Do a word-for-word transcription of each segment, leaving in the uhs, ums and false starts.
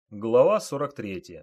Глава сорок третья.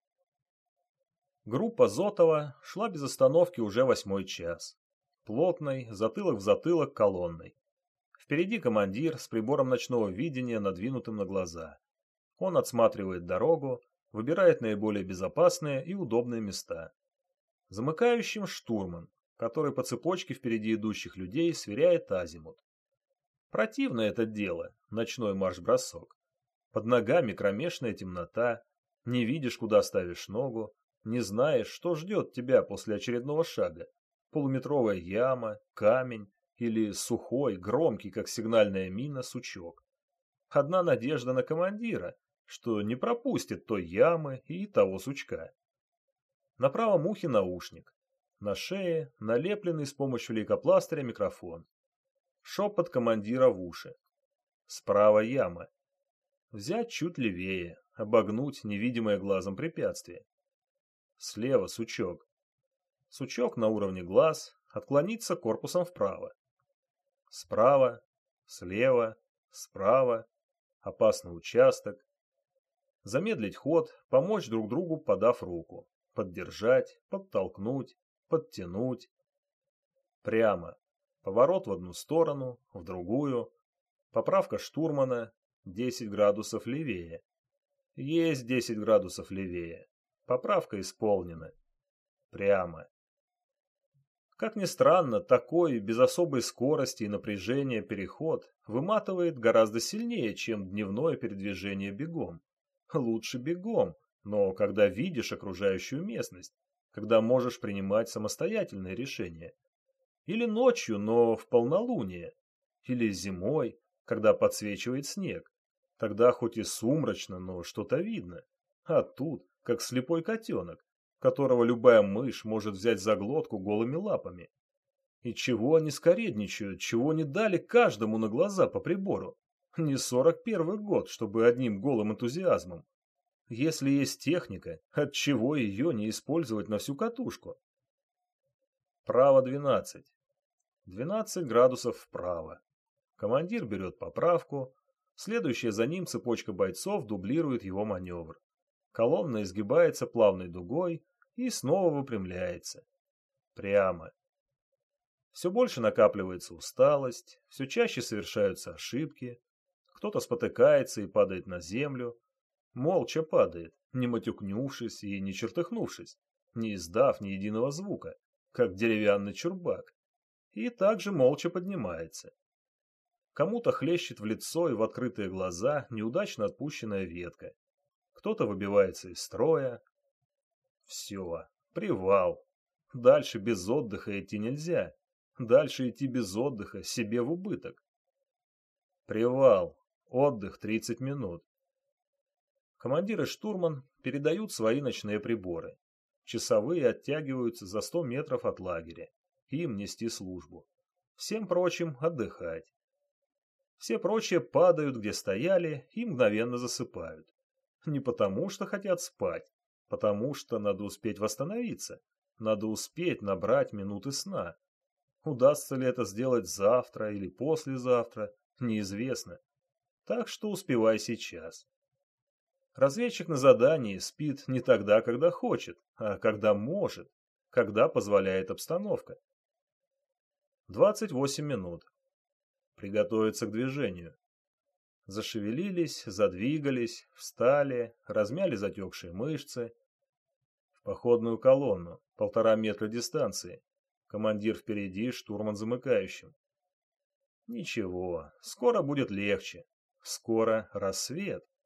Группа Зотова шла без остановки уже восьмой час. Плотной, затылок в затылок колонной. Впереди командир с прибором ночного видения, надвинутым на глаза. Он отсматривает дорогу, выбирает наиболее безопасные и удобные места. Замыкающим штурман, который по цепочке впереди идущих людей сверяет азимут. Противно это дело, ночной марш-бросок. Под ногами кромешная темнота, не видишь, куда ставишь ногу, не знаешь, что ждет тебя после очередного шага. Полуметровая яма, камень или сухой, громкий, как сигнальная мина, сучок. Одна надежда на командира, что не пропустит той ямы и того сучка. На правом ухе наушник, на шее налепленный с помощью лейкопластыря микрофон. Шепот командира в уши. Справа яма. Взять чуть левее, обогнуть невидимое глазом препятствие. Слева сучок. Сучок на уровне глаз, отклониться корпусом вправо. Справа, слева, справа. Опасный участок. Замедлить ход, помочь друг другу, подав руку. Поддержать, подтолкнуть, подтянуть. Прямо. Поворот в одну сторону, в другую. Поправка штурмана. десять градусов левее. Есть десять градусов левее. Поправка исполнена. Прямо. Как ни странно, такой, без особой скорости и напряжения переход выматывает гораздо сильнее, чем дневное передвижение бегом. Лучше бегом, но когда видишь окружающую местность, когда можешь принимать самостоятельные решения. Или ночью, но в полнолуние. Или зимой, когда подсвечивает снег. Тогда хоть и сумрачно, но что-то видно. А тут, как слепой котенок, которого любая мышь может взять за глотку голыми лапами. И чего они скоредничают, чего не дали каждому на глаза по прибору? Не сорок первый год, чтобы одним голым энтузиазмом. Если есть техника, отчего ее не использовать на всю катушку? Право двенадцать. двенадцать градусов вправо. Командир берет поправку. Следующая за ним цепочка бойцов дублирует его маневр. Колонна изгибается плавной дугой и снова выпрямляется. Прямо. Все больше накапливается усталость, все чаще совершаются ошибки. Кто-то спотыкается и падает на землю. Молча падает, не матюкнувшись и не чертыхнувшись, не издав ни единого звука, как деревянный чурбак. И также молча поднимается. Кому-то хлещет в лицо и в открытые глаза неудачно отпущенная ветка. Кто-то выбивается из строя. Все, привал. Дальше без отдыха идти нельзя. Дальше идти без отдыха себе в убыток. Привал. Отдых тридцать минут. Командир и штурман передают свои ночные приборы. Часовые оттягиваются за сто метров от лагеря. Им нести службу. Всем прочим отдыхать. Все прочие падают, где стояли, и мгновенно засыпают. Не потому, что хотят спать, потому что надо успеть восстановиться, надо успеть набрать минуты сна. Удастся ли это сделать завтра или послезавтра, неизвестно. Так что успевай сейчас. Разведчик на задании спит не тогда, когда хочет, а когда может, когда позволяет обстановка. двадцать восемь минут. Приготовиться к движению. Зашевелились, задвигались, встали, размяли затекшие мышцы. В походную колонну, полтора метра дистанции. Командир впереди, штурман замыкающим. Ничего, скоро будет легче. Скоро рассвет.